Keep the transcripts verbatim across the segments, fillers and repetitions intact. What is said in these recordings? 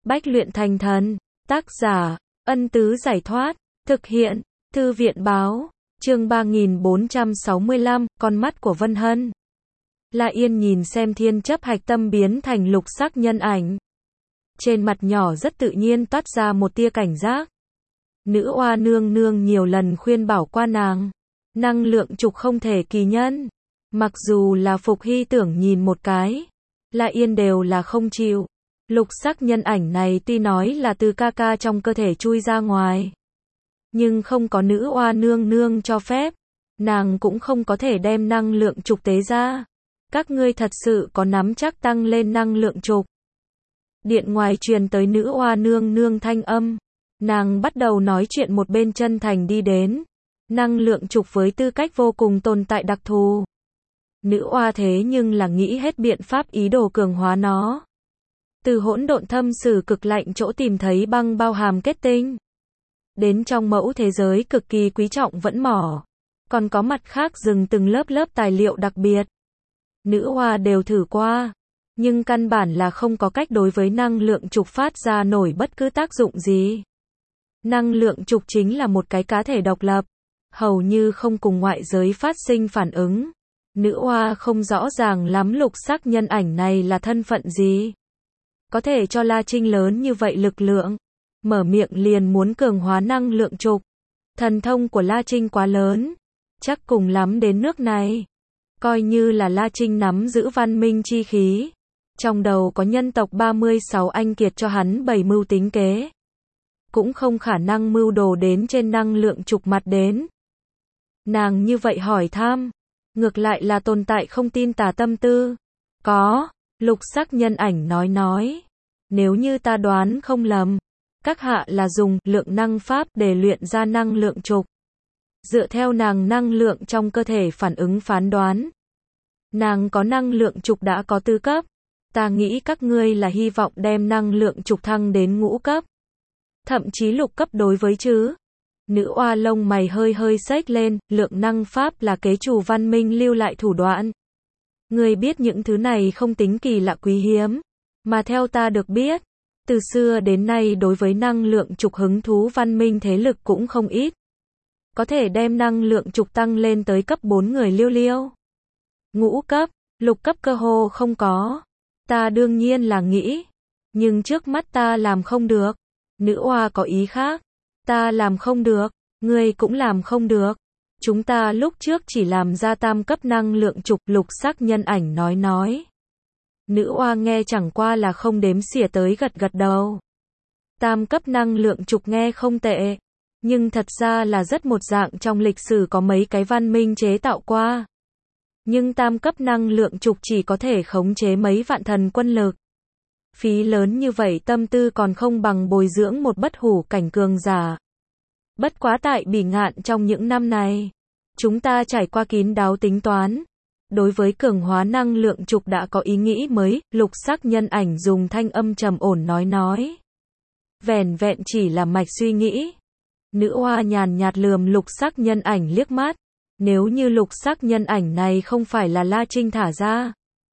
Bách luyện thành thần. Tác giả, Ân Tứ Giải Thoát. Thực hiện, Thư viện Báo. Chương ba nghìn bốn trăm sáu mươi lăm, con mắt của Vân Hân. La Yên nhìn xem thiên chấp hạch tâm biến thành lục sắc nhân ảnh. Trên mặt nhỏ rất tự nhiên toát ra một tia cảnh giác. Nữ oa nương nương nhiều lần khuyên bảo qua nàng. Năng lượng trục không thể kỳ nhân. Mặc dù là Phục Hy tưởng nhìn một cái, La Yên đều là không chịu. Lục sắc nhân ảnh này tuy nói là từ ca ca trong cơ thể chui ra ngoài, nhưng không có nữ oa nương nương cho phép, nàng cũng không có thể đem năng lượng trục tế ra. Các ngươi thật sự có nắm chắc tăng lên năng lượng trục? Điện ngoài truyền tới nữ oa nương nương thanh âm. Nàng bắt đầu nói chuyện một bên chân thành đi đến. Năng lượng trục với tư cách vô cùng tồn tại đặc thù. Nữ oa thế nhưng là nghĩ hết biện pháp ý đồ cường hóa nó. Từ hỗn độn thâm sử cực lạnh chỗ tìm thấy băng bao hàm kết tinh, đến trong mẫu thế giới cực kỳ quý trọng vẫn mỏ, còn có mặt khác dừng từng lớp lớp tài liệu đặc biệt. Nữ oa đều thử qua, nhưng căn bản là không có cách đối với năng lượng trục phát ra nổi bất cứ tác dụng gì. Năng lượng trục chính là một cái cá thể độc lập, hầu như không cùng ngoại giới phát sinh phản ứng. Nữ oa không rõ ràng lắm lục sắc nhân ảnh này là thân phận gì, có thể cho La Trinh lớn như vậy lực lượng, mở miệng liền muốn cường hóa năng lượng trục. Thần thông của La Trinh quá lớn, chắc cùng lắm đến nước này. Coi như là La Trinh nắm giữ văn minh chi khí, trong đầu có nhân tộc ba mươi sáu anh kiệt cho hắn bày mưu tính kế, cũng không khả năng mưu đồ đến trên năng lượng trục mặt đến. Nàng như vậy hỏi thăm, ngược lại là tồn tại không tin tà tâm tư. Có, lục sắc nhân ảnh nói nói. Nếu như ta đoán không lầm, các hạ là dùng lượng năng pháp để luyện ra năng lượng trục. Dựa theo nàng năng lượng trong cơ thể phản ứng phán đoán, nàng có năng lượng trục đã có tứ cấp. Ta nghĩ các ngươi là hy vọng đem năng lượng trục thăng đến ngũ cấp, thậm chí lục cấp đối với chứ. Nữ oa lông mày hơi hơi xếch lên. Lượng năng pháp là kế chủ văn minh lưu lại thủ đoạn. Ngươi biết những thứ này không tính kỳ lạ quý hiếm, mà theo ta được biết, từ xưa đến nay đối với năng lượng trục hứng thú văn minh thế lực cũng không ít. Có thể đem năng lượng trục tăng lên tới cấp bốn người liêu liêu. Ngũ cấp, lục cấp cơ hồ không có. Ta đương nhiên là nghĩ, nhưng trước mắt ta làm không được. Nữ oa có ý khác. Ta làm không được, ngươi cũng làm không được. Chúng ta lúc trước chỉ làm ra tam cấp năng lượng trục, lục sắc nhân ảnh nói nói. Nữ oa nghe chẳng qua là không đếm xỉa tới gật gật đầu. Tam cấp năng lượng trục nghe không tệ, nhưng thật ra là rất một dạng trong lịch sử có mấy cái văn minh chế tạo qua. Nhưng tam cấp năng lượng trục chỉ có thể khống chế mấy vạn thần quân lực. Phí lớn như vậy tâm tư còn không bằng bồi dưỡng một bất hủ cảnh cường giả. Bất quá tại Bỉ Ngạn trong những năm này, chúng ta trải qua kín đáo tính toán. Đối với cường hóa năng lượng trục đã có ý nghĩ mới, lục sắc nhân ảnh dùng thanh âm trầm ổn nói nói. Vẻn vẹn chỉ là mạch suy nghĩ. Nữ oa nhàn nhạt lườm lục sắc nhân ảnh liếc mắt. Nếu như lục sắc nhân ảnh này không phải là La Trinh thả ra,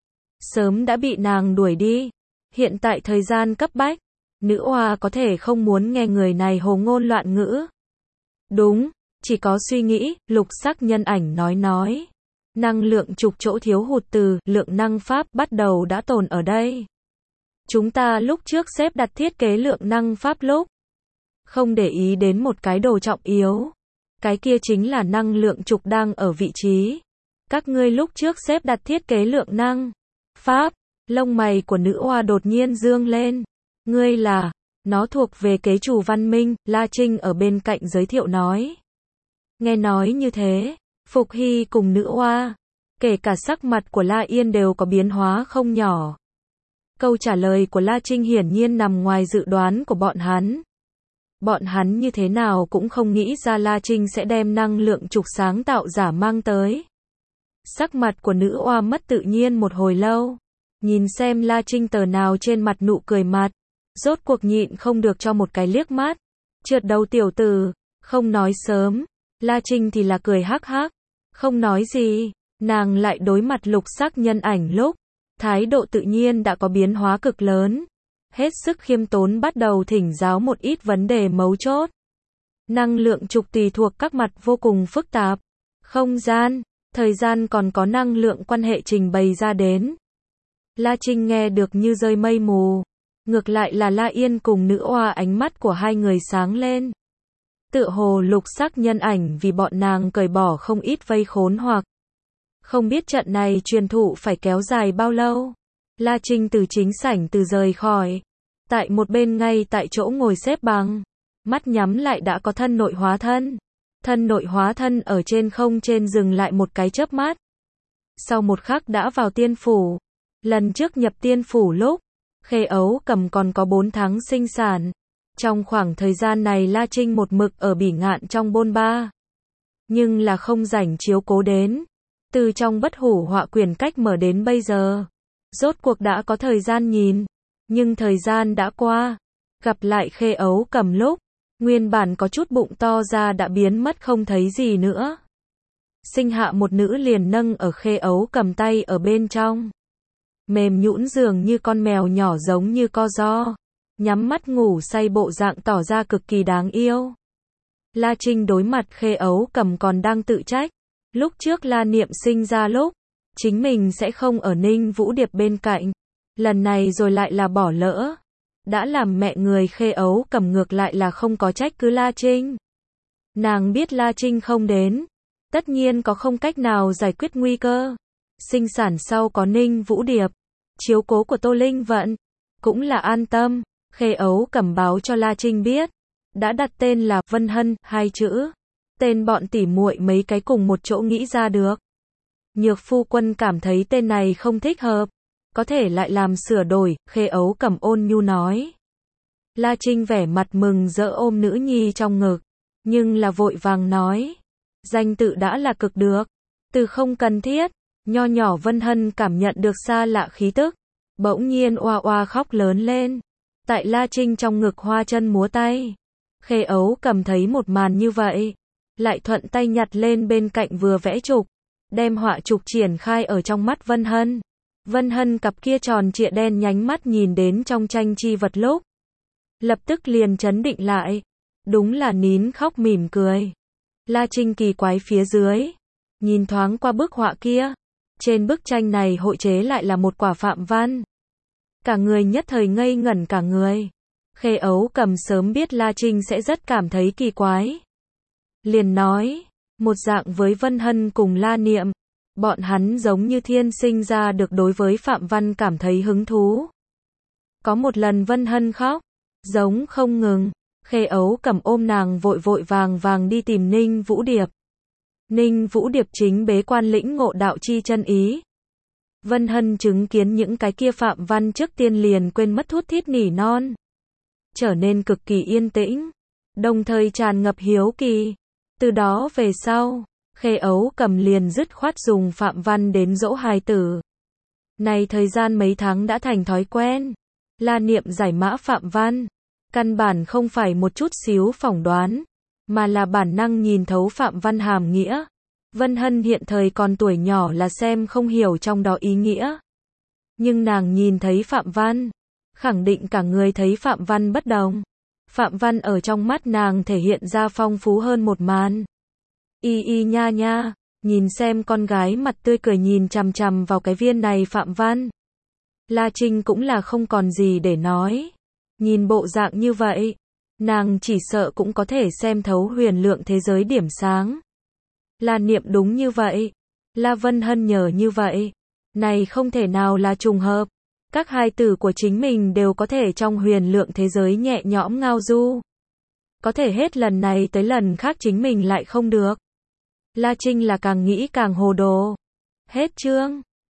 sớm đã bị nàng đuổi đi. Hiện tại thời gian cấp bách, nữ oa có thể không muốn nghe người này hồ ngôn loạn ngữ. Đúng, chỉ có suy nghĩ, lục sắc nhân ảnh nói nói. Năng lượng trục chỗ thiếu hụt từ lượng năng pháp bắt đầu đã tồn ở đây. Chúng ta lúc trước xếp đặt thiết kế lượng năng pháp lúc, không để ý đến một cái đồ trọng yếu. Cái kia chính là năng lượng trục đang ở vị trí. Các ngươi lúc trước xếp đặt thiết kế lượng năng pháp. Lông mày của nữ oa đột nhiên dương lên. Ngươi là, nó thuộc về kế chủ văn minh, La Trinh ở bên cạnh giới thiệu nói. Nghe nói như thế, Phục Hy cùng nữ oa, kể cả sắc mặt của La Yên đều có biến hóa không nhỏ. Câu trả lời của La Trinh hiển nhiên nằm ngoài dự đoán của bọn hắn. Bọn hắn như thế nào cũng không nghĩ ra La Trinh sẽ đem năng lượng trục sáng tạo giả mang tới. Sắc mặt của nữ oa mất tự nhiên một hồi lâu. Nhìn xem La Trinh tờ nào trên mặt nụ cười mặt, rốt cuộc nhịn không được cho một cái liếc mắt. Trượt đầu tiểu tử, không nói sớm. La Trinh thì là cười hắc hắc, không nói gì. Nàng lại đối mặt lục sắc nhân ảnh lúc, thái độ tự nhiên đã có biến hóa cực lớn. hết sức khiêm tốn bắt đầu thỉnh giáo một ít vấn đề mấu chốt. Năng lượng trục tùy thuộc các mặt vô cùng phức tạp. Không gian, thời gian còn có năng lượng quan hệ trình bày ra đến. La Trinh nghe được như rơi mây mù. Ngược lại là La Yên cùng nữ oa ánh mắt của hai người sáng lên. Tựa hồ lục sắc nhân ảnh vì bọn nàng cởi bỏ không ít vây khốn hoặc. Không biết trận này truyền thụ phải kéo dài bao lâu. La Trinh từ chính sảnh từ rời khỏi. Tại một bên ngay tại chỗ ngồi xếp bằng. Mắt nhắm lại đã có thân nội hóa thân. Thân nội hóa thân ở trên không trên dừng lại một cái chớp mắt. Sau một khắc đã vào tiên phủ. Lần trước nhập tiên phủ lúc, Khê Ấu Cầm còn có bốn tháng sinh sản. Trong khoảng thời gian này La Trinh một mực ở bỉ ngạn trong bôn ba. Nhưng là không rảnh chiếu cố đến. Từ trong bất hủ họa quyển cách mở đến bây giờ. Rốt cuộc đã có thời gian nhìn. Nhưng thời gian đã qua. Gặp lại Khê Ấu Cầm lúc. Nguyên bản có chút bụng to ra đã biến mất không thấy gì nữa. Sinh hạ một nữ liền nâng ở Khê Ấu Cầm tay ở bên trong. Mềm nhũn dường như con mèo nhỏ giống như co ro. Nhắm mắt ngủ say bộ dạng tỏ ra cực kỳ đáng yêu. La Trinh đối mặt Khê Ấu Cầm còn đang tự trách. Lúc trước La Niệm sinh ra lúc. Chính mình sẽ không ở Ninh Vũ Điệp bên cạnh. Lần này rồi lại là bỏ lỡ. Đã làm mẹ người Khê Ấu Cầm ngược lại là không có trách cứ La Trinh. Nàng biết La Trinh không đến. Tất nhiên có không cách nào giải quyết nguy cơ. Sinh sản sau có Ninh Vũ Điệp. Chiếu cố của Tô Linh Vận. Cũng là an tâm. Khê Ấu Cầm báo cho La Trinh biết. Đã đặt tên là Vân Hân, hai chữ. Tên bọn tỉ muội mấy cái cùng một chỗ nghĩ ra được. Nhược phu quân cảm thấy tên này không thích hợp. Có thể lại làm sửa đổi, Khê Ấu Cầm ôn nhu nói. La Trinh vẻ mặt mừng rỡ ôm nữ nhi trong ngực. Nhưng là vội vàng nói. Danh tự đã là cực được. Từ không cần thiết. Nho nhỏ Vân Hân cảm nhận được xa lạ khí tức. Bỗng nhiên oa oa khóc lớn lên. Tại La Trinh trong ngực hoa chân múa tay. Khê Ấu Cầm thấy một màn như vậy. Lại thuận tay nhặt lên bên cạnh vừa vẽ trục. Đem họa trục triển khai ở trong mắt Vân Hân. Vân Hân cặp kia tròn trịa đen nhánh mắt nhìn đến trong tranh chi vật lúc. Lập tức liền chấn định lại. Đúng là nín khóc mỉm cười. La Trinh kỳ quái phía dưới. Nhìn thoáng qua bức họa kia. Trên bức tranh này hội chế lại là một quả phạm văn. Cả người nhất thời ngây ngẩn cả người. Khê Ấu Cầm sớm biết La Trinh sẽ rất cảm thấy kỳ quái. Liền nói. Một dạng với Vân Hân cùng La Niệm. Bọn hắn giống như thiên sinh ra được đối với phạm văn cảm thấy hứng thú. Có một lần Vân Hân khóc. Giống không ngừng. Khê Ấu Cầm ôm nàng vội vội vàng vàng đi tìm Ninh Vũ Điệp. Ninh Vũ Điệp chính bế quan lĩnh ngộ đạo chi chân ý. Vân Hân chứng kiến những cái kia phạm văn trước tiên liền quên mất thút thít nỉ non. Trở nên cực kỳ yên tĩnh. Đồng thời tràn ngập hiếu kỳ. Từ đó về sau, Khê Ấu Cầm liền dứt khoát dùng phạm văn đến dỗ hài tử. Này thời gian mấy tháng đã thành thói quen. La Niệm giải mã phạm văn. Căn bản không phải một chút xíu phỏng đoán. Mà là bản năng nhìn thấu phạm văn hàm nghĩa. Vân Hân hiện thời còn tuổi nhỏ là xem không hiểu trong đó ý nghĩa. Nhưng nàng nhìn thấy phạm văn. Khẳng định cả người thấy phạm văn bất đồng. Phạm văn ở trong mắt nàng thể hiện ra phong phú hơn một màn. Y y nha nha, nhìn xem con gái mặt tươi cười nhìn chằm chằm vào cái viên này phạm văn. La Trinh cũng là không còn gì để nói. Nhìn bộ dạng như vậy, nàng chỉ sợ cũng có thể xem thấu huyền lượng thế giới điểm sáng. La Niệm đúng như vậy. La Vân Hân nhờ như vậy. Này không thể nào là trùng hợp. Các hài tử của chính mình đều có thể trong huyền lượng thế giới nhẹ nhõm ngao du. Có thể hết lần này tới lần khác chính mình lại không được. La Trinh là càng nghĩ càng hồ đồ. Hết chương.